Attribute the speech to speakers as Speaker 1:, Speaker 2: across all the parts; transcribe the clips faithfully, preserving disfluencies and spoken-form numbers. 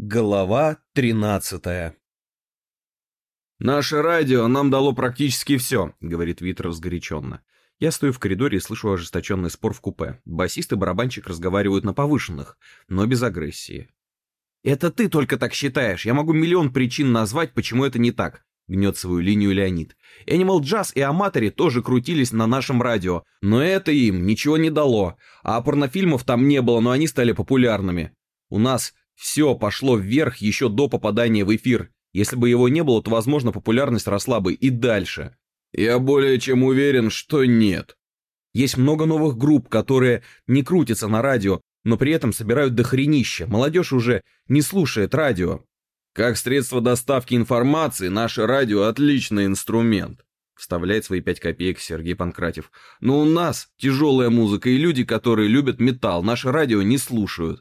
Speaker 1: Глава тринадцатая.
Speaker 2: «Наше радио нам дало практически все», — говорит Вит разгоряченно.
Speaker 1: Я стою в коридоре и слышу ожесточенный спор в купе. Басист и барабанщик разговаривают на повышенных, но без агрессии. «Это ты только так считаешь. Я могу миллион причин назвать, почему это не так», — гнет свою линию Леонид. «Animal Jazz и Аматори тоже крутились на нашем радио, но это им ничего не дало. А порнофильмов там не было, но они стали популярными. У нас все пошло вверх еще до попадания в эфир. Если бы его не было, то, возможно, популярность росла бы и дальше».
Speaker 2: «Я более чем уверен, что нет».
Speaker 1: Есть много новых групп, которые не крутятся на радио, но при этом собирают дохренища. Молодежь уже не слушает радио.
Speaker 2: «Как средство доставки информации, наше радио – отличный инструмент», – вставляет свои пять копеек Сергей Панкратев. «Но у нас тяжелая музыка, и люди, которые любят металл, наше радио не слушают».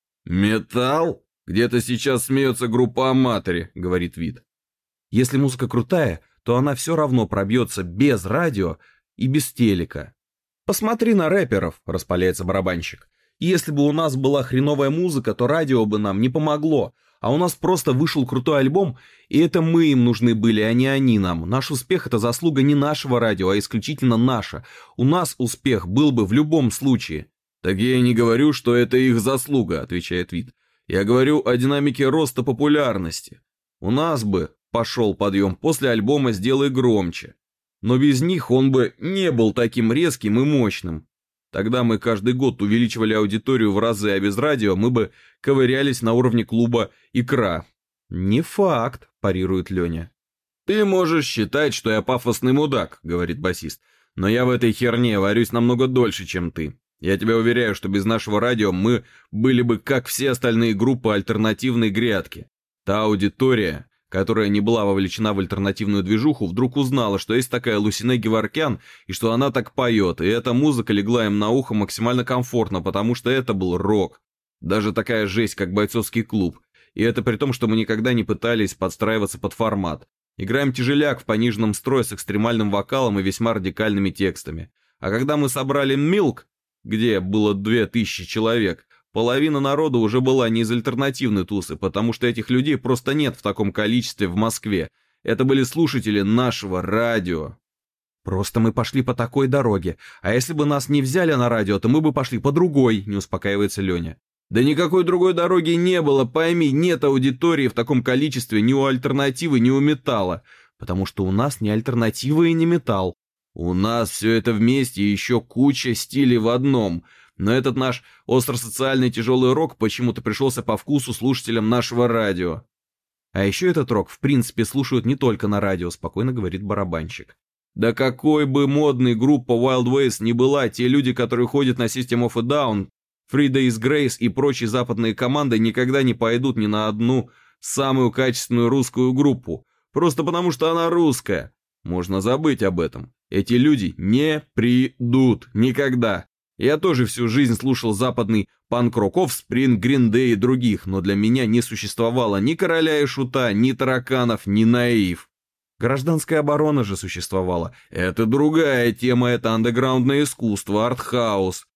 Speaker 2: «Металл? Где-то сейчас смеется группа Аматори», — говорит Вит.
Speaker 1: «Если музыка крутая, то она все равно пробьется без радио и без телека. Посмотри на рэперов», — распаляется барабанщик. «Если бы у нас была хреновая музыка, то радио бы нам не помогло. А у нас просто вышел крутой альбом, и это мы им нужны были, а не они нам. Наш успех — это заслуга не нашего радио, а исключительно наша. У нас успех был бы в любом случае».
Speaker 2: «Так я и не говорю, что это их заслуга», — отвечает Вит. «Я говорю о динамике роста популярности. У нас бы пошел подъем после альбома «Сделай громче». Но без них он бы не был таким резким и мощным. Тогда мы каждый год увеличивали аудиторию в разы, а без радио мы бы ковырялись на уровне клуба «Икра».
Speaker 1: «Не факт», — парирует Леня.
Speaker 2: «Ты можешь считать, что я пафосный мудак», — говорит басист. «Но я в этой херне варюсь намного дольше, чем ты. Я тебя уверяю, что без нашего радио мы были бы, как все остальные группы альтернативной грядки. Та аудитория, которая не была вовлечена в альтернативную движуху, вдруг узнала, что есть такая Лусинэ Геворкян, и что она так поет, и эта музыка легла им на ухо максимально комфортно, потому что это был рок. Даже такая жесть, как бойцовский клуб. И это при том, что мы никогда не пытались подстраиваться под формат. Играем тяжеляк в пониженном строе с экстремальным вокалом и весьма радикальными текстами. А когда мы собрали «Милк», где было две тысячи человек, половина народа уже была не из альтернативной тусы, потому что этих людей просто нет в таком количестве в Москве. Это были слушатели нашего радио.
Speaker 1: «Просто мы пошли по такой дороге, а если бы нас не взяли на радио, то мы бы пошли по другой», — не успокаивается Леня.
Speaker 2: «Да никакой другой дороги не было, пойми, нет аудитории в таком количестве ни у альтернативы, ни у металла,
Speaker 1: потому что у нас не альтернатива и не металл.
Speaker 2: У нас все это вместе и еще куча стилей в одном, но этот наш остросоциальный тяжелый рок почему-то пришелся по вкусу слушателям нашего радио».
Speaker 1: «А еще этот рок, в принципе, слушают не только на радио», — спокойно говорит барабанщик.
Speaker 2: «Да какой бы модной группа Wild Ways ни была, те люди, которые ходят на System of a Down, Three Days Grace и прочие западные команды никогда не пойдут ни на одну самую качественную русскую группу, просто потому что она русская. Можно забыть об этом. Эти люди не придут никогда. Я тоже всю жизнь слушал западный панк-рок, Offspring, Green Day и других, но для меня не существовало ни Короля и Шута, ни Тараканов, ни Наив.
Speaker 1: Гражданская оборона же существовала.
Speaker 2: Это другая тема, это андеграундное искусство, артхаус».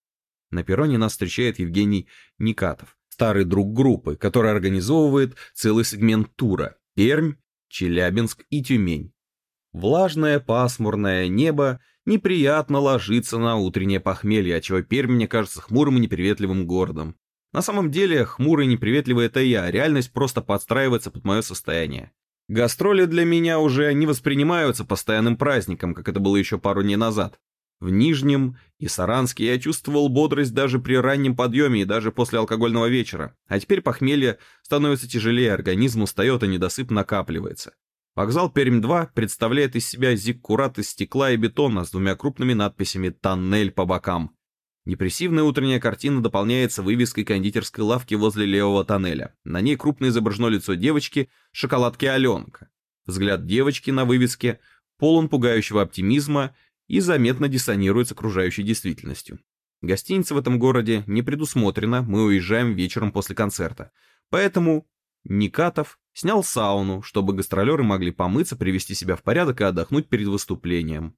Speaker 1: На перроне нас встречает Евгений Никатов, старый друг группы, который организовывает целый сегмент тура: Пермь, Челябинск и Тюмень. Влажное пасмурное небо неприятно ложится на утреннее похмелье, отчего Пермь мне кажется хмурым и неприветливым городом. На самом деле, хмурый и неприветливый — это я, реальность просто подстраивается под мое состояние. Гастроли для меня уже не воспринимаются постоянным праздником, как это было еще пару дней назад. В Нижнем и Саранске я чувствовал бодрость даже при раннем подъеме и даже после алкогольного вечера, а теперь похмелье становится тяжелее, организм устает и недосып накапливается. Вокзал Пермь-два представляет из себя зиккурат из стекла и бетона с двумя крупными надписями «Тоннель» по бокам. Депрессивная утренняя картина дополняется вывеской кондитерской лавки возле левого тоннеля. На ней крупно изображено лицо девочки, шоколадки Аленка. Взгляд девочки на вывеске полон пугающего оптимизма и заметно диссонирует с окружающей действительностью. Гостиница в этом городе не предусмотрена, мы уезжаем вечером после концерта. Поэтому Никатов снял сауну, чтобы гастролеры могли помыться, привести себя в порядок и отдохнуть перед выступлением.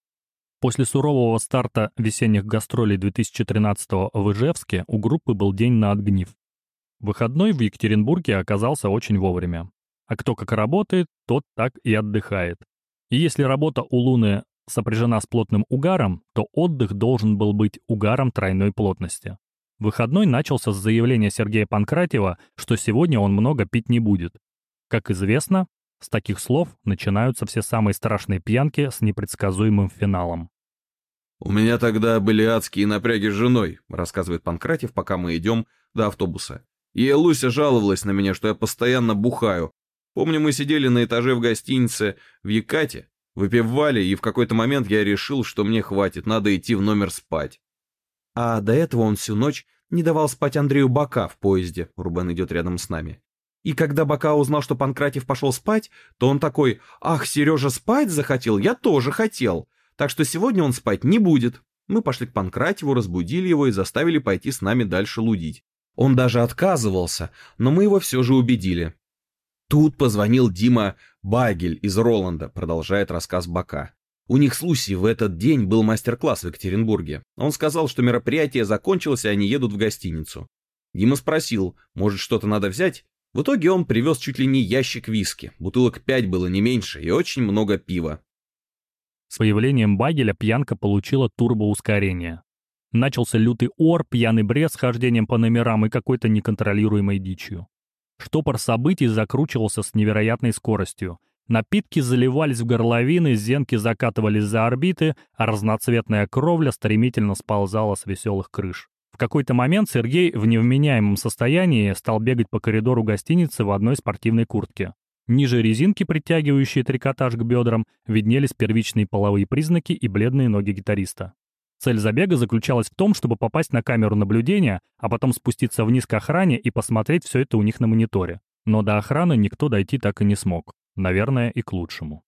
Speaker 3: После сурового старта весенних гастролей две тысячи тринадцатого в Ижевске у группы был день на отгнив. Выходной в Екатеринбурге оказался очень вовремя. А кто как работает, тот так и отдыхает. И если работа у Луны сопряжена с плотным угаром, то отдых должен был быть угаром тройной плотности. Выходной начался с заявления Сергея Панкратьева, что сегодня он много пить не будет. Как известно, с таких слов начинаются все самые страшные пьянки с непредсказуемым финалом.
Speaker 2: «У меня тогда были адские напряги с женой», — рассказывает Панкратьев, пока мы идем до автобуса. «И Луся жаловалась на меня, что я постоянно бухаю. Помню, мы сидели на этаже в гостинице в Екате, выпивали, и в какой-то момент я решил, что мне хватит, надо идти в номер спать».
Speaker 1: А до этого он всю ночь не давал спать Андрею Бока в поезде, Рубен идет рядом с нами. И когда Бока узнал, что Панкратьев пошел спать, то он такой: «Ах, Сережа спать захотел? Я тоже хотел. Так что сегодня он спать не будет». Мы пошли к Панкратьеву, разбудили его и заставили пойти с нами дальше лудить. Он даже отказывался, но мы его все же убедили. Тут позвонил Дима Багель из Роланда, продолжает рассказ Бока. У них с Лусей в этот день был мастер-класс в Екатеринбурге. Он сказал, что мероприятие закончилось, и они едут в гостиницу. Дима спросил, может, что-то надо взять? В итоге он привез чуть ли не ящик виски, бутылок пять было не меньше, и очень много пива.
Speaker 3: С появлением Багеля пьянка получила турбоускорение. Начался лютый ор, пьяный бред с хождением по номерам и какой-то неконтролируемой дичью. Штопор событий закручивался с невероятной скоростью. Напитки заливались в горловины, зенки закатывались за орбиты, а разноцветная кровля стремительно сползала с веселых крыш. В какой-то момент Сергей в невменяемом состоянии стал бегать по коридору гостиницы в одной спортивной куртке. Ниже резинки, притягивающие трикотаж к бедрам, виднелись первичные половые признаки и бледные ноги гитариста. Цель забега заключалась в том, чтобы попасть на камеру наблюдения, а потом спуститься вниз к охране и посмотреть все это у них на мониторе. Но до охраны никто дойти так и не смог. Наверное, и к лучшему.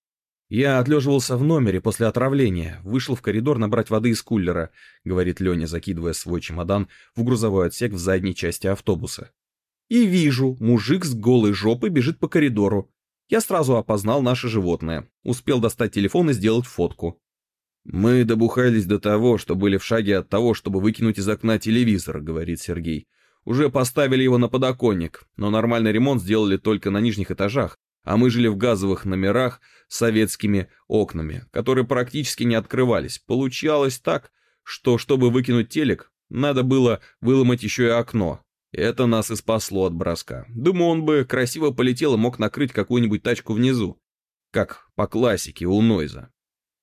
Speaker 1: «Я отлеживался в номере после отравления, вышел в коридор набрать воды из кулера», — говорит Леня, закидывая свой чемодан в грузовой отсек в задней части автобуса. «И вижу, мужик с голой жопой бежит по коридору. Я сразу опознал наше животное, успел достать телефон и сделать фотку».
Speaker 2: «Мы добухались до того, что были в шаге от того, чтобы выкинуть из окна телевизор», — говорит Сергей. «Уже поставили его на подоконник, но нормальный ремонт сделали только на нижних этажах, а мы жили в газовых номерах с советскими окнами, которые практически не открывались. Получалось так, что, чтобы выкинуть телек, надо было выломать еще и окно. Это нас и спасло от броска. Думаю, он бы красиво полетел и мог накрыть какую-нибудь тачку внизу, как по классике у Нойза».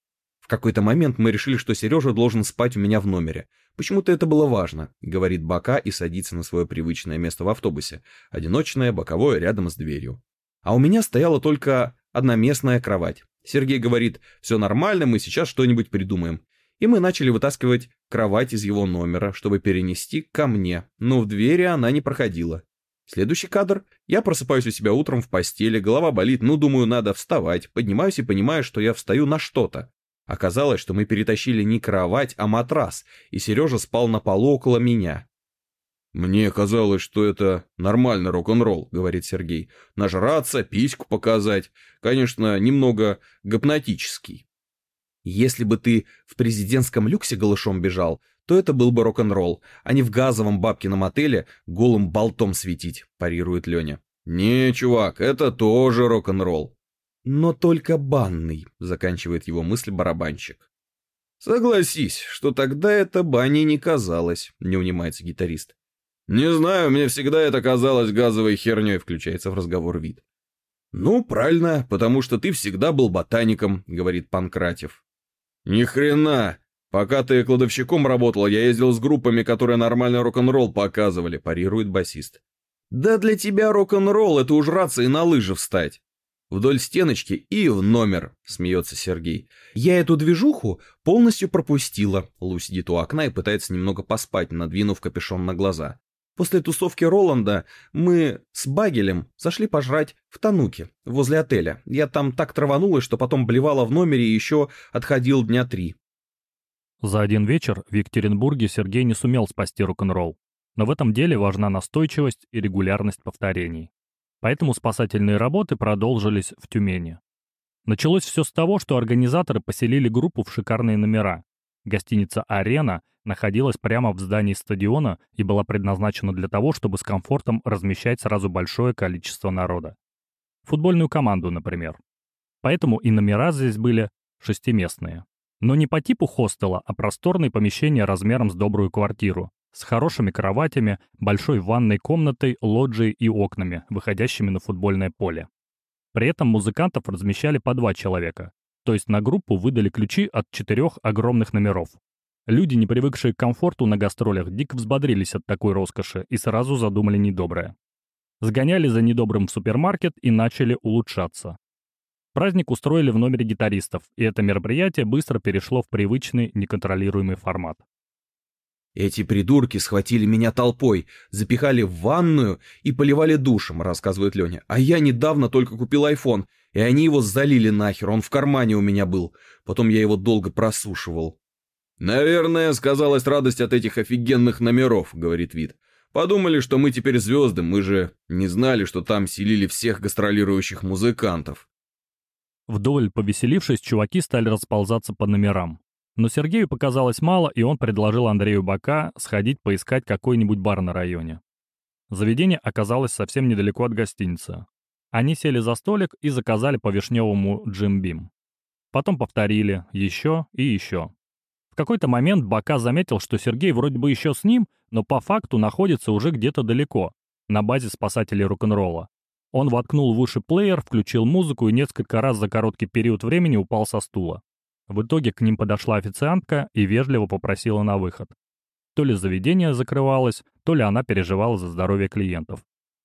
Speaker 1: В какой-то момент мы решили, что Сережа должен спать у меня в номере. Почему-то это было важно, говорит Бока и садится на свое привычное место в автобусе, одиночное, боковое, рядом с дверью. А у меня стояла только одноместная кровать. Сергей говорит, все нормально, мы сейчас что-нибудь придумаем. И мы начали вытаскивать кровать из его номера, чтобы перенести ко мне, но в двери она не проходила. Следующий кадр. Я просыпаюсь у себя утром в постели, голова болит, ну, думаю, надо вставать. Поднимаюсь и понимаю, что я встаю на что-то. Оказалось, что мы перетащили не кровать, а матрас, и Сережа спал на полу около меня.
Speaker 2: «Мне казалось, что это нормальный рок-н-ролл», — говорит Сергей. «Нажраться, письку показать. Конечно, немного гипнотический».
Speaker 1: «Если бы ты в президентском люксе голышом бежал, то это был бы рок-н-ролл, а не в газовом бабкином отеле голым болтом светить», — парирует Леня.
Speaker 2: «Не, чувак, это тоже рок-н-ролл».
Speaker 1: «Но только банный», — заканчивает его мысль барабанщик.
Speaker 2: «Согласись, что тогда это баней не казалось», — не унимается гитарист. «Не знаю, мне всегда это казалось газовой херней», — включается в разговор Вит.
Speaker 1: «Ну, правильно, потому что ты всегда был ботаником», — говорит Панкратьев.
Speaker 2: «Ни хрена! Пока ты кладовщиком работал, я ездил с группами, которые нормальный рок-н-ролл показывали», — парирует басист.
Speaker 1: «Да для тебя рок-н-ролл — это уж раться и на лыжи встать. Вдоль стеночки и в номер», — смеется Сергей. «Я эту движуху полностью пропустила». Лу сидит у окна и пытается немного поспать, надвинув капюшон на глаза. «После тусовки Роланда мы с Багелем зашли пожрать в Тануке, возле отеля. Я там так траванулась, что потом блевала в номере и еще отходил дня три».
Speaker 3: За один вечер в Екатеринбурге Сергей не сумел спасти рок-н-ролл. Но в этом деле важна настойчивость и регулярность повторений. Поэтому спасательные работы продолжились в Тюмени. Началось все с того, что организаторы поселили группу в шикарные номера. Гостиница «Арена» находилась прямо в здании стадиона и была предназначена для того, чтобы с комфортом размещать сразу большое количество народа. Футбольную команду, например. Поэтому и номера здесь были шестиместные. Но не по типу хостела, а просторные помещения размером с добрую квартиру, с хорошими кроватями, большой ванной комнатой, лоджией и окнами, выходящими на футбольное поле. При этом музыкантов размещали по два человека, то есть на группу выдали ключи от четырех огромных номеров. Люди, не привыкшие к комфорту на гастролях, дико взбодрились от такой роскоши и сразу задумали недоброе. Сгоняли за недобрым в супермаркет и начали улучшаться. Праздник устроили в номере гитаристов, и это мероприятие быстро перешло в привычный, неконтролируемый формат.
Speaker 1: «Эти придурки схватили меня толпой, запихали в ванную и поливали душем», — рассказывает Леня. «А я недавно только купил айфон, и они его залили нахер, он в кармане у меня был. Потом я его долго просушивал».
Speaker 2: «Наверное, сказалась радость от этих офигенных номеров», — говорит Вит. «Подумали, что мы теперь звезды, мы же не знали, что там селили всех гастролирующих музыкантов».
Speaker 3: Вдоволь повеселившись, чуваки стали расползаться по номерам. Но Сергею показалось мало, и он предложил Андрею Бака сходить поискать какой-нибудь бар на районе. Заведение оказалось совсем недалеко от гостиницы. Они сели за столик и заказали по вишневому Джим Бим. Потом повторили еще и еще. В какой-то момент Бака заметил, что Сергей вроде бы еще с ним, но по факту находится уже где-то далеко, на базе спасателей рок-н-ролла. Он воткнул в уши плеер, включил музыку и несколько раз за короткий период времени упал со стула. В итоге к ним подошла официантка и вежливо попросила на выход. То ли заведение закрывалось, то ли она переживала за здоровье клиентов.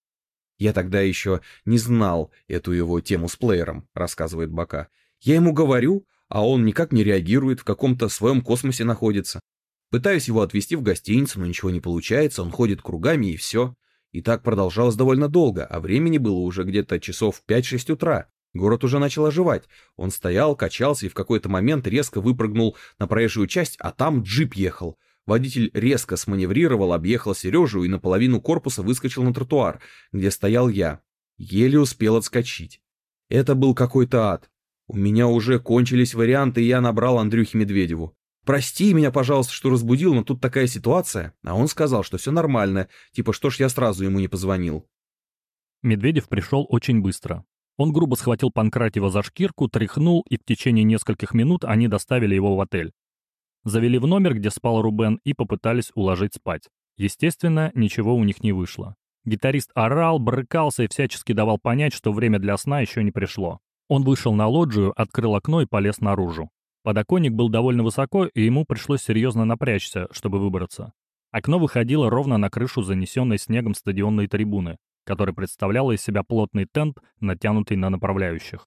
Speaker 1: «Я тогда еще не знал эту его тему с плеером», — рассказывает Бака. «Я ему говорю, а он никак не реагирует, в каком-то своем космосе находится. Пытаюсь его отвезти в гостиницу, но ничего не получается, он ходит кругами и все. И так продолжалось довольно долго, а времени было уже где-то часов пять-шесть утра. Город уже начал оживать. Он стоял, качался и в какой-то момент резко выпрыгнул на проезжую часть, а там джип ехал. Водитель резко сманеврировал, объехал Сережу и наполовину корпуса выскочил на тротуар, где стоял я. Еле успел отскочить. Это был какой-то ад. У меня уже кончились варианты, и я набрал Андрюхе Медведеву. «Прости меня, пожалуйста, что разбудил, но тут такая ситуация». А он сказал, что все нормально, типа что ж я сразу ему не позвонил.
Speaker 3: Медведев пришел очень быстро. Он грубо схватил Панкратьева за шкирку, тряхнул, и в течение нескольких минут они доставили его в отель. Завели в номер, где спал Рубен, и попытались уложить спать. Естественно, ничего у них не вышло. Гитарист орал, брыкался и всячески давал понять, что время для сна еще не пришло. Он вышел на лоджию, открыл окно и полез наружу. Подоконник был довольно высоко, и ему пришлось серьезно напрячься, чтобы выбраться. Окно выходило ровно на крышу занесенной снегом стадионной трибуны, которая представляла из себя плотный тент, натянутый на направляющих.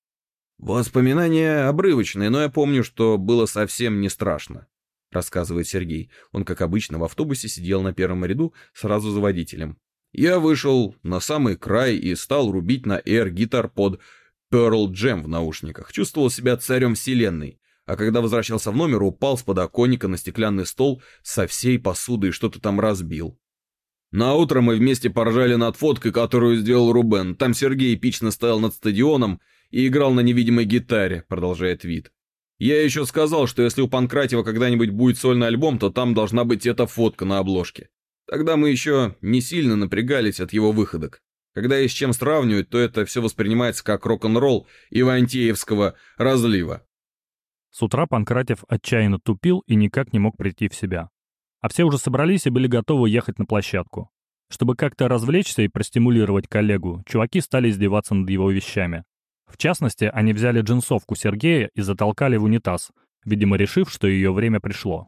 Speaker 1: «Воспоминания обрывочные, но я помню, что было совсем не страшно», — рассказывает Сергей. Он, как обычно, в автобусе сидел на первом ряду сразу за водителем. «Я вышел на самый край и стал рубить на эйр-гитар под Pearl Jam в наушниках. Чувствовал себя царем вселенной. А когда возвращался в номер, упал с подоконника на стеклянный стол со всей посудой и что-то там разбил. Наутро мы вместе поржали над фоткой, которую сделал Рубен. Там Сергей эпично стоял над стадионом и играл на невидимой гитаре», — продолжает Вит. «Я еще сказал, что если у Панкратьева когда-нибудь будет сольный альбом, то там должна быть эта фотка на обложке. Тогда мы еще не сильно напрягались от его выходок. Когда есть с чем сравнивать, то это все воспринимается как рок-н-ролл ивантеевского разлива».
Speaker 3: С утра Панкратьев отчаянно тупил и никак не мог прийти в себя. А все уже собрались и были готовы ехать на площадку. Чтобы как-то развлечься и простимулировать коллегу, чуваки стали издеваться над его вещами. В частности, они взяли джинсовку Сергея и затолкали в унитаз, видимо, решив, что ее время пришло.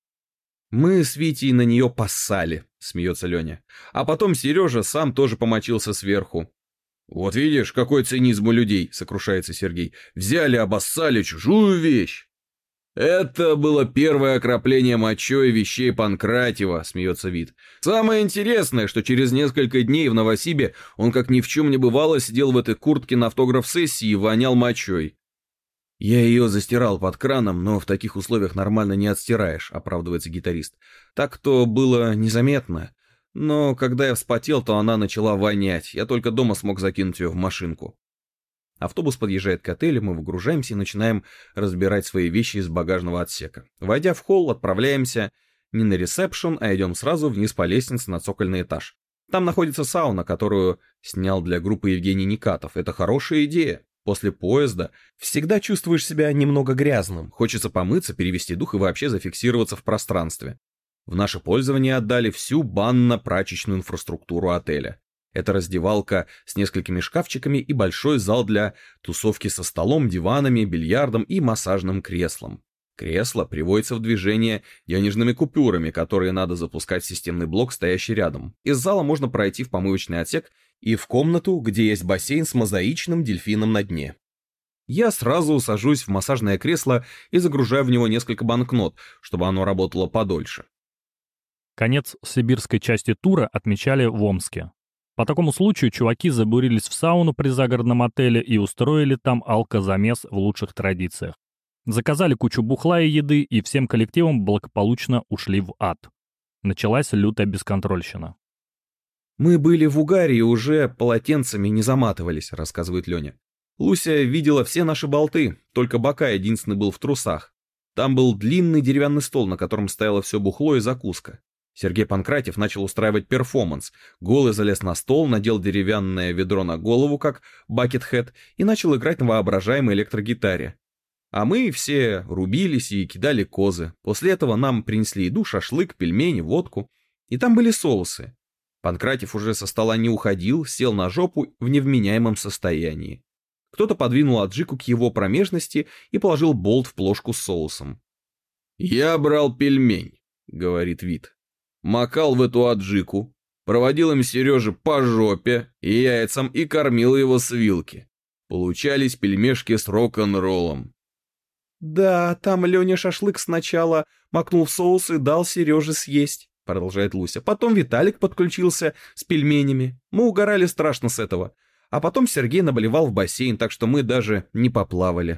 Speaker 1: «Мы с Витей на нее поссали», — смеется Леня. «А потом Сережа сам тоже помочился сверху». «Вот видишь, какой цинизм у людей», — сокрушается Сергей. «Взяли, обоссали чужую вещь». «Это было первое окропление мочой вещей Панкратьева», — смеется Вит. «Самое интересное, что через несколько дней в Новосибе он как ни в чем не бывало сидел в этой куртке на автограф-сессии и вонял мочой». «Я ее застирал под краном, но в таких условиях нормально не отстираешь», — оправдывается гитарист. «Так-то было незаметно. Но когда я вспотел, то она начала вонять. Я только дома смог закинуть ее в машинку». Автобус подъезжает к отелю, мы выгружаемся и начинаем разбирать свои вещи из багажного отсека. Войдя в холл, отправляемся не на ресепшн, а идем сразу вниз по лестнице на цокольный этаж. Там находится сауна, которую снял для группы Евгений Никатов. Это хорошая идея. После поезда всегда чувствуешь себя немного грязным. Хочется помыться, перевести дух и вообще зафиксироваться в пространстве. В наше пользование отдали всю банно-прачечную инфраструктуру отеля. Это раздевалка с несколькими шкафчиками и большой зал для тусовки со столом, диванами, бильярдом и массажным креслом. Кресло приводится в движение денежными купюрами, которые надо запускать в системный блок, стоящий рядом. Из зала можно пройти в помывочный отсек и в комнату, где есть бассейн с мозаичным дельфином на дне. Я сразу сажусь в массажное кресло и загружаю в него несколько банкнот, чтобы оно работало подольше.
Speaker 3: Конец сибирской части тура отмечали в Омске. По такому случаю чуваки забурились в сауну при загородном отеле и устроили там алкозамес в лучших традициях. Заказали кучу бухла и еды, и всем коллективом благополучно ушли в ад. Началась лютая бесконтрольщина.
Speaker 1: «Мы были в угаре и уже полотенцами не заматывались», — рассказывает Леня. «Луся видела все наши болты, только Бока единственный был в трусах. Там был длинный деревянный стол, на котором стояло все бухло и закуска. Сергей Панкратьев начал устраивать перформанс. Голый залез на стол, надел деревянное ведро на голову, как бакетхед, и начал играть на воображаемой электрогитаре. А мы все рубились и кидали козы. После этого нам принесли еду, шашлык, пельмени, водку. И там были соусы. Панкратьев уже со стола не уходил, сел на жопу в невменяемом состоянии. Кто-то подвинул аджику к его промежности и положил болт в плошку с соусом. «Я брал пельмень», — говорит Вит. «Макал в эту аджику, проводил им Сереже по жопе и яйцам и кормил его с вилки. Получались пельмешки с рок-н-роллом». «Да, там Леня шашлык сначала макнул в соус и дал Сереже съесть», — продолжает Луся. «Потом Виталик подключился с пельменями. Мы угорали страшно с этого. А потом Сергей наболевал в бассейн, так что мы даже не поплавали».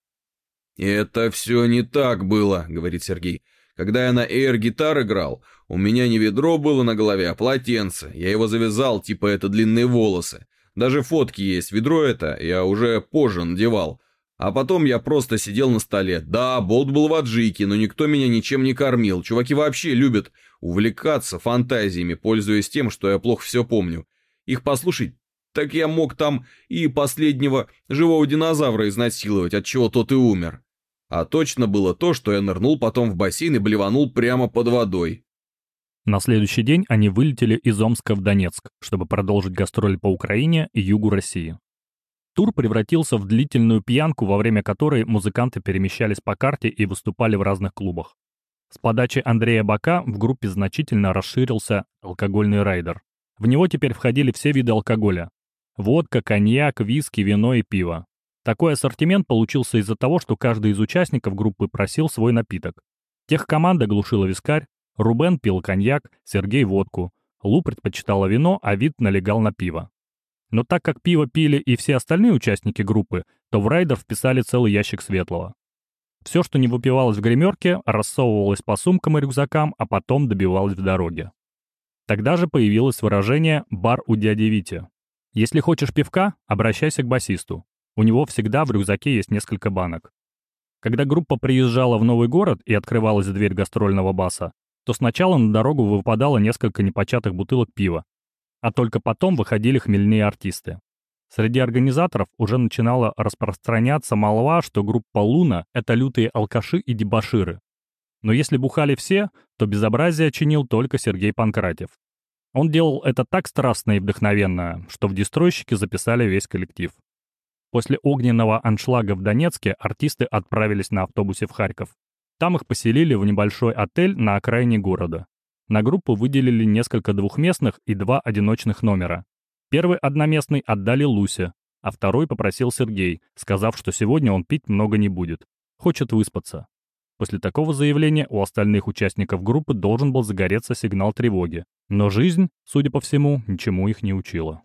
Speaker 1: «Это все не так было», — говорит Сергей. «Когда я на эйр-гитар играл, у меня не ведро было на голове, а полотенце. Я его завязал, типа это длинные волосы. Даже фотки есть, ведро это я уже позже надевал. А потом я просто сидел на столе. Да, болт был в аджике, но никто меня ничем не кормил. Чуваки вообще любят увлекаться фантазиями, пользуясь тем, что я плохо все помню. Их послушать, так я мог там и последнего живого динозавра изнасиловать, от чего тот и умер. А точно было то, что я нырнул потом в бассейн и блеванул прямо под водой».
Speaker 3: На следующий день они вылетели из Омска в Донецк, чтобы продолжить гастроли по Украине и югу России. Тур превратился в длительную пьянку, во время которой музыканты перемещались по карте и выступали в разных клубах. С подачи Андрея Бока в группе значительно расширился алкогольный райдер. В него теперь входили все виды алкоголя. Водка, коньяк, виски, вино и пиво. Такой ассортимент получился из-за того, что каждый из участников группы просил свой напиток. Техкоманда глушила вискарь, Рубен пил коньяк, Сергей водку, Лу предпочитала вино, а Вит налегал на пиво. Но так как пиво пили и все остальные участники группы, то в райдер вписали целый ящик светлого. Все, что не выпивалось в гримерке, рассовывалось по сумкам и рюкзакам, а потом добивалось в дороге. Тогда же появилось выражение «бар у дяди Вити». Если хочешь пивка, обращайся к басисту. У него всегда в рюкзаке есть несколько банок. Когда группа приезжала в новый город и открывалась дверь гастрольного баса, то сначала на дорогу выпадало несколько непочатых бутылок пива, а только потом выходили хмельные артисты. Среди организаторов уже начинала распространяться молва, что группа «Луна» — это лютые алкаши и дебоширы. Но если бухали все, то безобразие чинил только Сергей Панкратьев. Он делал это так страстно и вдохновенно, что в дестройщики записали весь коллектив. После огненного аншлага в Донецке артисты отправились на автобусе в Харьков. Там их поселили в небольшой отель на окраине города. На группу выделили несколько двухместных и два одиночных номера. Первый одноместный отдали Лусе, а второй попросил Сергей, сказав, что сегодня он пить много не будет. Хочет выспаться. После такого заявления у остальных участников группы должен был загореться сигнал тревоги. Но жизнь, судя по всему, ничему их не учила.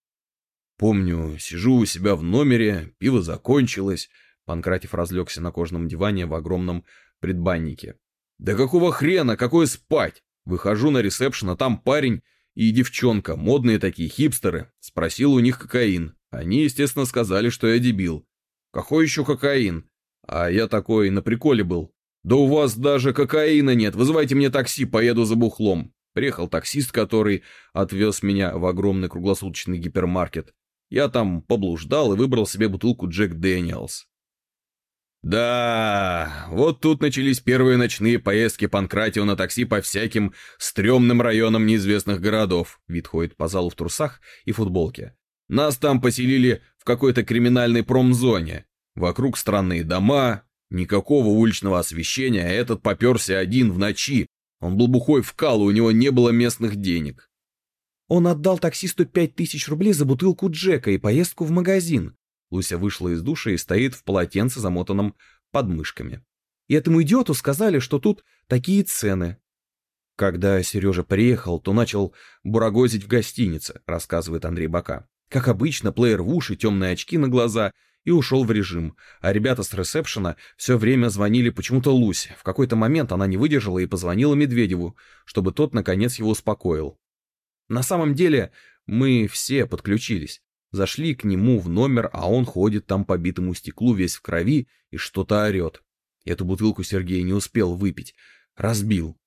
Speaker 1: «Помню, сижу у себя в номере, пиво закончилось». Панкратьев разлегся на кожаном диване в огромном предбаннике. «Да какого хрена, какое спать? Выхожу на ресепшн, а там парень и девчонка, модные такие хипстеры. Спросил у них кокаин.
Speaker 2: Они, естественно, сказали, что я дебил. Какой еще кокаин? А я такой на приколе был. Да у вас даже кокаина нет, вызывайте мне такси, поеду за бухлом. Приехал таксист, который отвез меня в огромный круглосуточный гипермаркет. Я там поблуждал и выбрал себе бутылку Джек Дэниелс. Да, вот тут начались первые ночные поездки Панкратио на такси по всяким стрёмным районам неизвестных городов. Вид ходит по залу в трусах и футболке. Нас там поселили в какой-то криминальной промзоне. Вокруг странные дома, никакого уличного освещения, а этот попёрся один в ночи. Он был бухой в калу, у него не было местных денег.
Speaker 1: Он отдал таксисту пять тысяч рублей за бутылку Джека и поездку в магазин. Луся вышла из душа и стоит в полотенце, замотанном подмышками. И этому идиоту сказали, что тут такие цены. Когда Сережа приехал, то начал бурагозить в гостинице, рассказывает Андрей Бока. Как обычно, плеер в уши, темные очки на глаза, и ушел в режим. А ребята с ресепшена все время звонили почему-то Лусе. В какой-то момент она не выдержала и позвонила Медведеву, чтобы тот, наконец, его успокоил. На самом деле, мы все подключились. Зашли к нему в номер, а он ходит там по битому стеклу, весь в крови, и что-то орет. Эту бутылку Сергей не успел выпить. Разбил.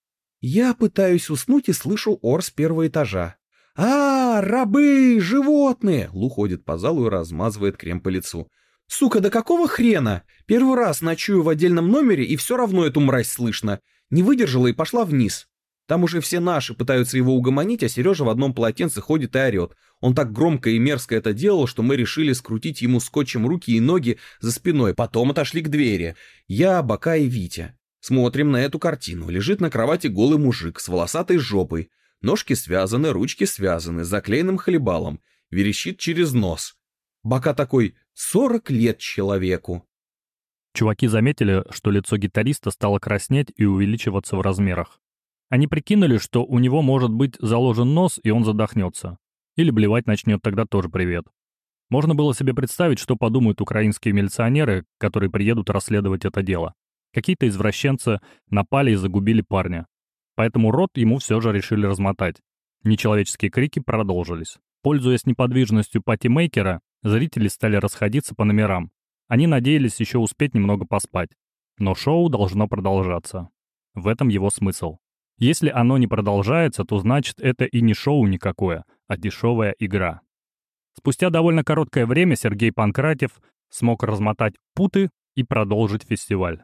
Speaker 1: Я пытаюсь уснуть и слышу ор с первого этажа. «А, рабы, животные!» Лу ходит по залу и размазывает крем по лицу. «Сука, да какого хрена? Первый раз ночую в отдельном номере, и все равно эту мразь слышно. Не выдержала и пошла вниз. Там уже все наши пытаются его угомонить, а Сережа в одном полотенце ходит и орет. Он так громко и мерзко это делал, что мы решили скрутить ему скотчем руки и ноги за спиной. Потом отошли к двери. Я, Бока и Витя. Смотрим на эту картину. Лежит на кровати голый мужик с волосатой жопой. Ножки связаны, ручки связаны, с заклеенным хлебалом. Верещит через нос. Бока такой: сорок лет человеку.
Speaker 3: Чуваки заметили, что лицо гитариста стало краснеть и увеличиваться в размерах. Они прикинули, что у него может быть заложен нос, и он задохнется. Или блевать начнет, тогда тоже привет. Можно было себе представить, что подумают украинские милиционеры, которые приедут расследовать это дело. Какие-то извращенцы напали и загубили парня. Поэтому рот ему все же решили размотать. Нечеловеческие крики продолжились. Пользуясь неподвижностью патимейкера, зрители стали расходиться по номерам. Они надеялись еще успеть немного поспать. Но шоу должно продолжаться. В этом его смысл. Если оно не продолжается, то значит это и не шоу никакое, а дешевая игра. Спустя довольно короткое время Сергей Панкратьев смог размотать путы и продолжить фестиваль.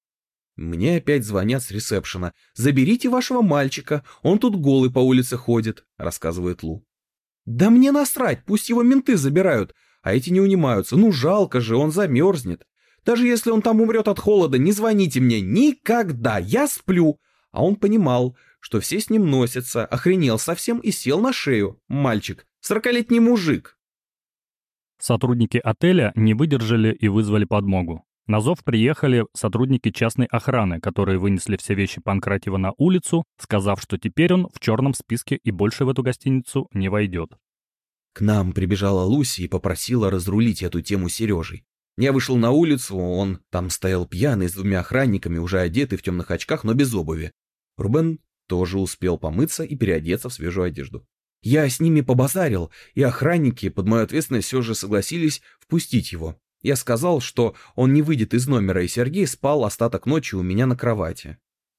Speaker 1: Мне опять звонят с ресепшена. «Заберите вашего мальчика, он тут голый по улице ходит», — рассказывает Лу. «Да мне насрать, пусть его менты забирают, а эти не унимаются. Ну жалко же, он замерзнет. Даже если он там умрет от холода, не звоните мне никогда, я сплю». А он понимал, что все с ним носятся, охренел совсем и сел на шею. Мальчик, сорокалетний мужик.
Speaker 3: Сотрудники отеля не выдержали и вызвали подмогу. На зов приехали сотрудники частной охраны, которые вынесли все вещи Панкратьева на улицу, сказав, что теперь он в черном списке и больше в эту гостиницу не войдет.
Speaker 1: К нам прибежала Луся и попросила разрулить эту тему Сережей. Я вышел на улицу, он там стоял пьяный с двумя охранниками, уже одетый в темных очках, но без обуви. Рубен тоже успел помыться и переодеться в свежую одежду. Я с ними побазарил, и охранники под мою ответственность все же согласились впустить его. Я сказал, что он не выйдет из номера, и Сергей спал остаток ночи у меня на кровати.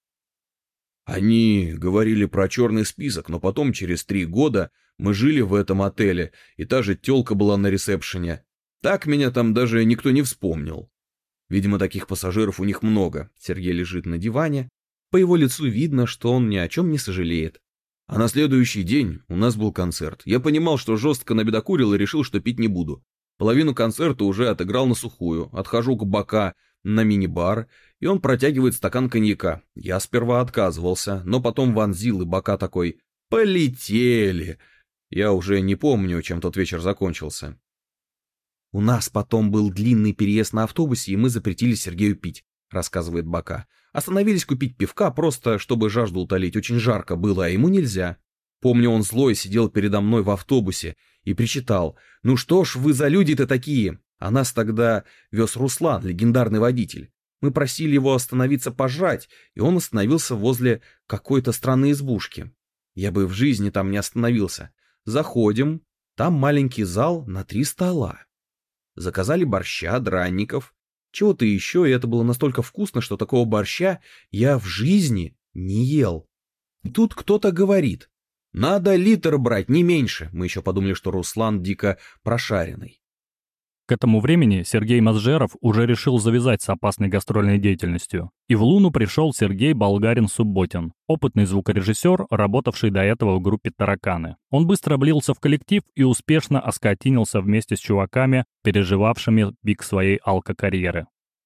Speaker 2: Они говорили про черный список, но потом, через три года, мы жили в этом отеле, и та же тёлка была на ресепшене. Так меня там даже никто не вспомнил. Видимо, таких пассажиров у них много. Сергей лежит на диване. По его лицу видно, что он ни о чем не сожалеет. А на следующий день у нас был концерт. Я понимал, что жестко набедокурил и решил, что пить не буду. Половину концерта уже отыграл на сухую. Отхожу к Бока на мини-бар, и он протягивает стакан коньяка. Я сперва отказывался, но потом вонзил, и Бока такой: «Полетели!» Я уже не помню, чем тот вечер закончился.
Speaker 1: «У нас потом был длинный переезд на автобусе, и мы запретили Сергею пить», — рассказывает Бока. «Остановились купить пивка, просто чтобы жажду утолить. Очень жарко было, а ему нельзя. Помню, он злой сидел передо мной в автобусе и причитал: «Ну что ж вы за люди-то такие?» А нас тогда вез Руслан, легендарный водитель. Мы просили его остановиться пожрать, и он остановился возле какой-то странной избушки. Я бы в жизни там не остановился. Заходим, Там маленький зал на три стола. Заказали борща, дранников, чего-то еще, и это было настолько вкусно, что такого борща я в жизни не ел. И тут кто-то говорит: надо литр брать, не меньше. Мы еще подумали, что Руслан дико прошаренный.
Speaker 3: К этому времени Сергей Мазжеров уже решил завязать с опасной гастрольной деятельностью. И в Луну пришел Сергей Болгарин-Субботин, опытный звукорежиссер, работавший до этого в группе «Тараканы». Он быстро влился в коллектив и успешно оскотинился вместе с чуваками, переживавшими пик своей алкокарьеры.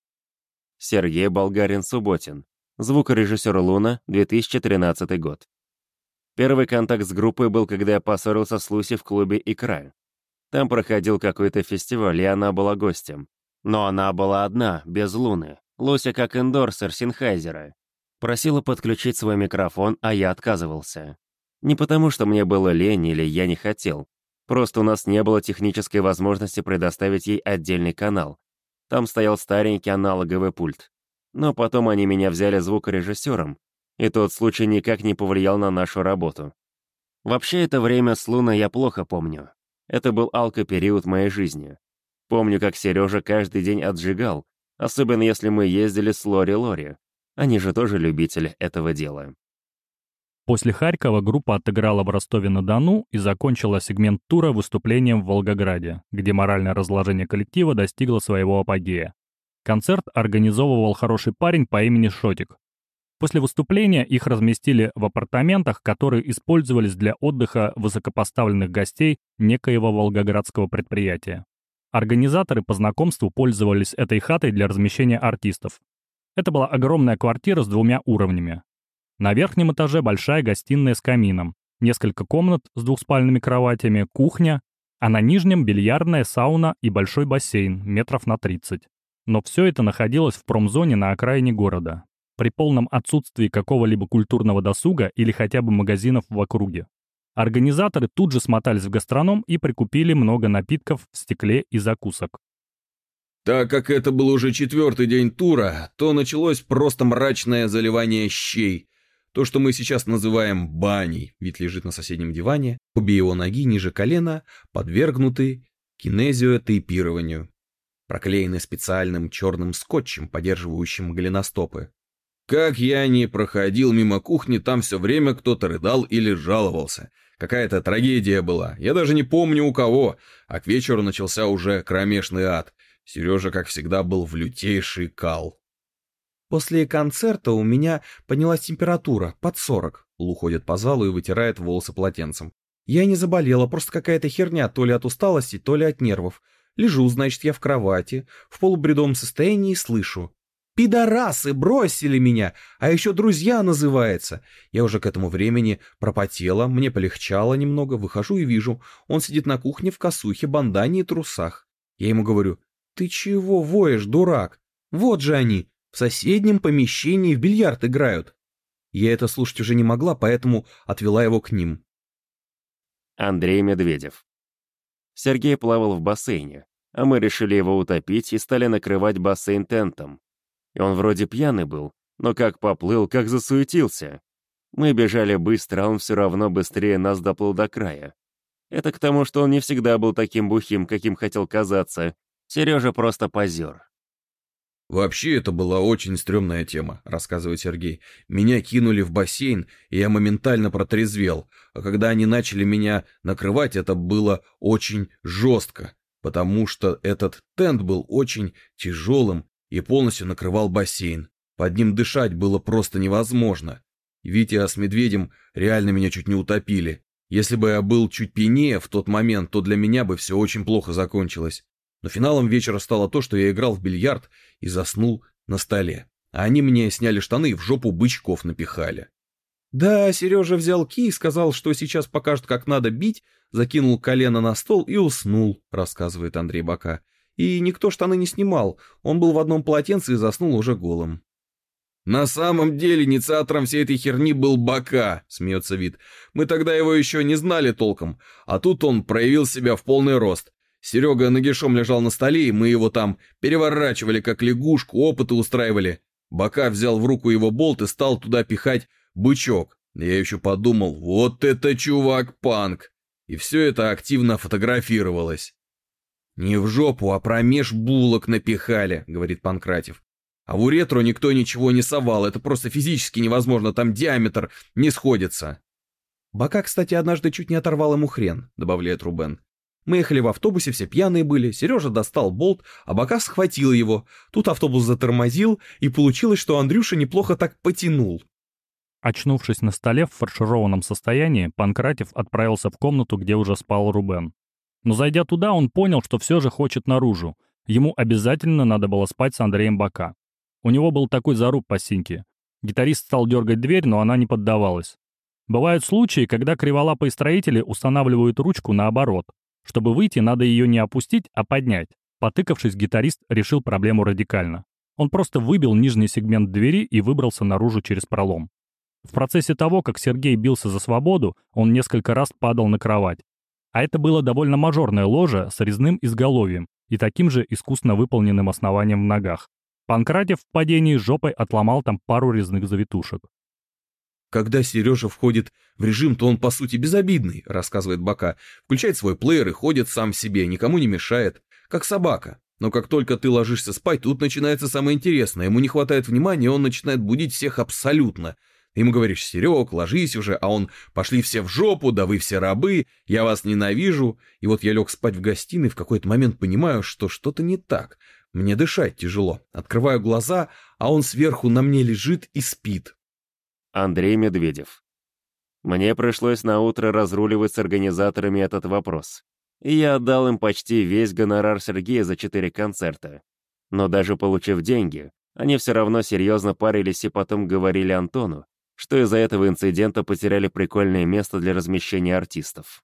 Speaker 4: Сергей Болгарин-Субботин. Звукорежиссер «Луна», две тысячи тринадцатый год. Первый контакт с группой был, когда я поссорился с Луси в клубе «Икра». Там проходил какой-то фестиваль, и она была гостем. Но она была одна, без Луны. Луся как эндорсер Синхайзера. Просила подключить свой микрофон, а я отказывался. Не потому, что мне было лень или я не хотел. Просто у нас не было технической возможности предоставить ей отдельный канал. Там стоял старенький аналоговый пульт. Но потом они меня взяли звукорежиссером, и тот случай никак не повлиял на нашу работу. Вообще, это время с Луной я плохо помню. Это был алко-период моей жизни. Помню, как Сережа каждый день отжигал, особенно если мы ездили с Лори-Лори. Они же тоже любители этого дела.
Speaker 3: После Харькова группа отыграла в Ростове-на-Дону и закончила сегмент тура выступлением в Волгограде, где моральное разложение коллектива достигло своего апогея. Концерт организовывал хороший парень по имени Шотик. После выступления их разместили в апартаментах, которые использовались для отдыха высокопоставленных гостей некоего волгоградского предприятия. Организаторы по знакомству пользовались этой хатой для размещения артистов. Это была огромная квартира с двумя уровнями. На верхнем этаже большая гостиная с камином, несколько комнат с двухспальными кроватями, кухня, а на нижнем бильярдная, сауна и большой бассейн метров на тридцать. Но все это находилось в промзоне на окраине города, при полном отсутствии какого-либо культурного досуга или хотя бы магазинов в округе. Организаторы тут же смотались в гастроном и прикупили много напитков в стекле и закусок.
Speaker 2: Так как это был уже четвертый день тура, то началось просто мрачное заливание щей. То, что мы сейчас называем баней.
Speaker 1: Вит лежит на соседнем диване, обе его ноги ниже колена подвергнуты кинезиотейпированию, проклеены специальным черным скотчем, поддерживающим голеностопы.
Speaker 2: Как я не проходил мимо кухни, там все время кто-то рыдал или жаловался. Какая-то трагедия была, я даже не помню у кого, а к вечеру начался уже кромешный ад. Сережа, как всегда, был в лютейший кал.
Speaker 1: После концерта у меня поднялась температура, под сорок. Лу ходит по залу и вытирает волосы полотенцем. Я не заболела, просто какая-то херня, то ли от усталости, то ли от нервов. Лежу, значит, я в кровати, в полубредовом состоянии и слышу: «Пидорасы бросили меня, а еще друзья называется». Я уже к этому времени пропотела, мне полегчало немного, выхожу и вижу, он сидит на кухне в косухе, бандане и трусах. Я ему говорю: «Ты чего воешь, дурак? Вот же они, в соседнем помещении в бильярд играют». Я это слушать уже не могла, поэтому отвела его к ним.
Speaker 4: Андрей Медведев. Сергей плавал в бассейне, а мы решили его утопить и стали накрывать бассейн тентом. И он вроде пьяный был, но как поплыл, как засуетился. Мы бежали быстро, а он все равно быстрее нас доплыл до края. Это к тому, что он не всегда был таким бухим, каким хотел казаться. Сережа просто позер.
Speaker 2: «Вообще, это была очень стрёмная тема», — рассказывает Сергей. «Меня кинули в бассейн, и я моментально протрезвел. А когда они начали меня накрывать, это было очень жестко, потому что этот тент был очень тяжелым и полностью накрывал бассейн. Под ним дышать было просто невозможно. Витя с Медведем реально меня чуть не утопили. Если бы я был чуть пьянее в тот момент, то для меня бы все очень плохо закончилось. Но финалом вечера стало то, что я играл в бильярд и заснул на столе. А они мне сняли штаны и в жопу бычков напихали».
Speaker 1: Да, Сережа взял ки и сказал, что сейчас покажет, как надо бить, закинул колено на стол и уснул, рассказывает Андрей Бока. И никто штаны не снимал, он был в одном полотенце и заснул уже голым.
Speaker 2: «На самом деле инициатором всей этой херни был Бока», — смеется Вит. «Мы тогда его еще не знали толком, а тут он проявил себя в полный рост. Серега нагишом лежал на столе, и мы его там переворачивали, как лягушку, опыты устраивали. Бока взял в руку его болт и стал туда пихать бычок. Я еще подумал, вот это чувак-панк. и все это активно фотографировалось. «Не в жопу, а промеж булок напихали», — говорит Панкратев. «А в уретру никто ничего не совал, это просто физически невозможно, там диаметр не сходится».
Speaker 1: «Бока, кстати, однажды чуть не оторвал ему хрен», — добавляет Рубен. «Мы ехали в автобусе, все пьяные были, Сережа достал болт, а Бока схватил его. Тут автобус затормозил, и получилось, что Андрюша неплохо так потянул».
Speaker 3: Очнувшись на столе в фаршированном состоянии, Панкратев отправился в комнату, где уже спал Рубен. Но зайдя туда, он понял, что все же хочет наружу. Ему обязательно надо было спать с Андреем Бока. У него был такой заруб по синьке. Гитарист стал дергать дверь, но она не поддавалась. Бывают случаи, когда криволапые строители устанавливают ручку наоборот. Чтобы выйти, надо ее не опустить, а поднять. Потыкавшись, гитарист решил проблему радикально. Он просто выбил нижний сегмент двери и выбрался наружу через пролом. В процессе того, как Сергей бился за свободу, он несколько раз падал на кровать. А это было довольно мажорное ложе с резным изголовьем и таким же искусно выполненным основанием в ногах. Панкратев в падении жопой отломал там пару резных завитушек.
Speaker 1: «Когда Сережа входит в режим, то он по сути безобидный», — рассказывает Бока. «Включает свой плеер и ходит сам себе, никому не мешает, как собака. Но как только ты ложишься спать, тут начинается самое интересное. Ему не хватает внимания, он начинает будить всех абсолютно. Ты ему говоришь: Серег, ложись уже, а он: пошли все в жопу, да вы все рабы, я вас ненавижу. И вот я лег спать в гостиной, в какой-то момент понимаю, что что-то не так. Мне дышать тяжело. Открываю глаза, а он сверху на мне лежит и спит».
Speaker 4: Андрей Медведев. Мне пришлось наутро разруливать с организаторами этот вопрос. И я отдал им почти весь гонорар Сергея за четыре концерта. Но даже получив деньги, они все равно серьезно парились и потом говорили Антону, что из-за этого инцидента потеряли прикольное место для размещения артистов.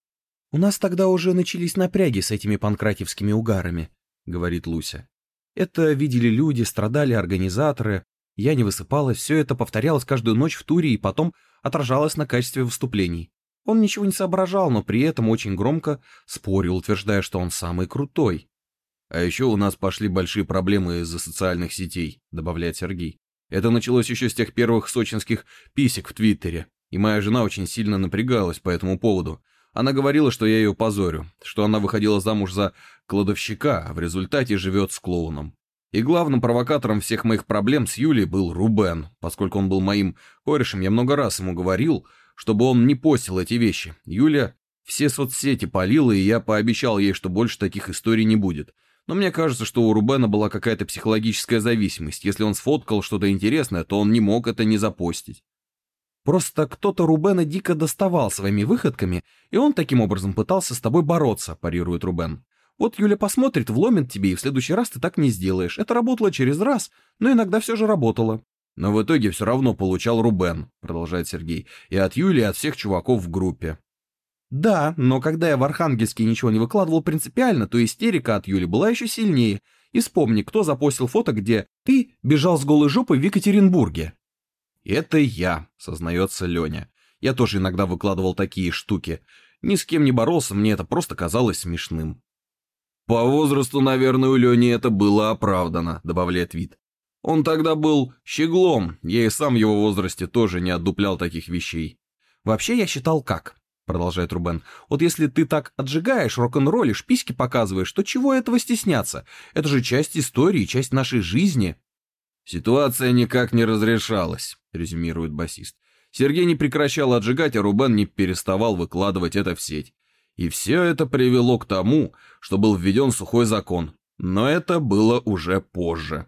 Speaker 1: «У нас тогда уже начались напряги с этими панкратевскими угарами», — говорит Луся. «Это видели люди, страдали организаторы. Я не высыпалась, все это повторялось каждую ночь в туре и потом отражалось на качестве выступлений. Он ничего не соображал, но при этом очень громко спорил, утверждая, что он самый крутой».
Speaker 2: «А еще у нас пошли большие проблемы из-за социальных сетей», — добавляет Сергей. «Это началось еще с тех первых сочинских писек в Твиттере, и моя жена очень сильно напрягалась по этому поводу. Она говорила, что я ее позорю, что она выходила замуж за кладовщика, а в результате живет с клоуном. И главным провокатором всех моих проблем с Юлей был Рубен. Поскольку он был моим корешем, я много раз ему говорил, чтобы он не постил эти вещи. Юля все соцсети палила, и я пообещал ей, что больше таких историй не будет. Но мне кажется, что у Рубена была какая-то психологическая зависимость. Если он сфоткал что-то интересное, то он не мог это не запостить».
Speaker 1: «Просто кто-то Рубена дико доставал своими выходками, и он таким образом пытался с тобой бороться», — парирует Рубен. «Вот Юля посмотрит, вломит тебе, и в следующий раз ты так не сделаешь. Это работало через раз, но иногда все же работало».
Speaker 2: «Но в итоге все равно получал Рубен», — продолжает Сергей, «и от Юли, и от всех чуваков в группе».
Speaker 1: «Да, но когда я в Архангельске ничего не выкладывал принципиально, то истерика от Юли была еще сильнее. И вспомни, кто запостил фото, где ты бежал с голой жопой в Екатеринбурге».
Speaker 2: «Это я», — сознается Леня. «Я тоже иногда выкладывал такие штуки. Ни с кем не боролся, мне это просто казалось смешным». «По возрасту, наверное, у Лени это было оправдано», — добавляет Вит. «Он тогда был щеглом, я и сам в его возрасте тоже не отдуплял таких вещей».
Speaker 1: «Вообще я считал как», — продолжает Рубен. «Вот если ты так отжигаешь, рок-н-роллишь, письки показываешь, то чего этого стесняться? Это же часть истории, часть нашей жизни».
Speaker 2: «Ситуация никак не разрешалась», — резюмирует басист. «Сергей не прекращал отжигать, а Рубен не переставал выкладывать это в сеть. И все это привело к тому, что был введен сухой закон. Но это было уже позже».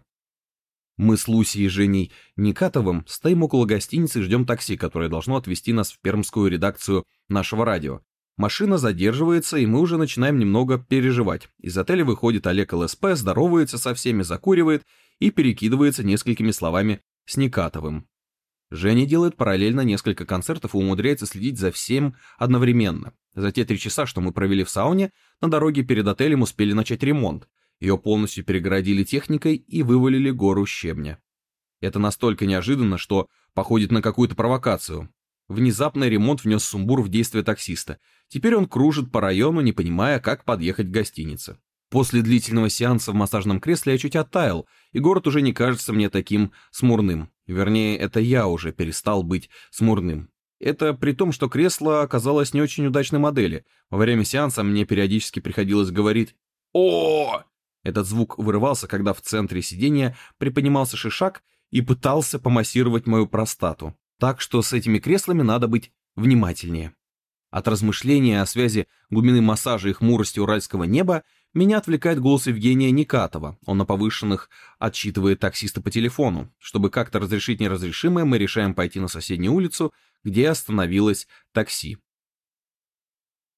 Speaker 1: Мы с Лусей и Женей Никатовым стоим около гостиницы и ждем такси, которое должно отвезти нас в пермскую редакцию нашего радио. Машина задерживается, и мы уже начинаем немного переживать. Из отеля выходит Олег ЛСП, здоровается со всеми, закуривает и перекидывается несколькими словами с Никатовым. Женя делает параллельно несколько концертов и умудряется следить за всем одновременно. За те три часа, что мы провели в сауне, на дороге перед отелем успели начать ремонт. Ее полностью перегородили техникой и вывалили гору щебня. Это настолько неожиданно, что походит на какую-то провокацию. Внезапный ремонт внес сумбур в действие таксиста. Теперь он кружит по району, не понимая, как подъехать к гостинице. После длительного сеанса в массажном кресле я чуть оттаял, и город уже не кажется мне таким смурным. Вернее, это я уже перестал быть смурным. Это при том, что кресло оказалось не очень удачной модели. Во время сеанса мне периодически приходилось говорить «О!». Этот звук вырывался, когда в центре сидения приподнимался шишак и пытался помассировать мою простату. Так что с этими креслами надо быть внимательнее. От размышления о связи глубины массажа и хмурости уральского неба меня отвлекает голос Евгения Никатова. Он на повышенных отчитывает таксиста по телефону. Чтобы как-то разрешить неразрешимое, мы решаем пойти на соседнюю улицу, где остановилось такси.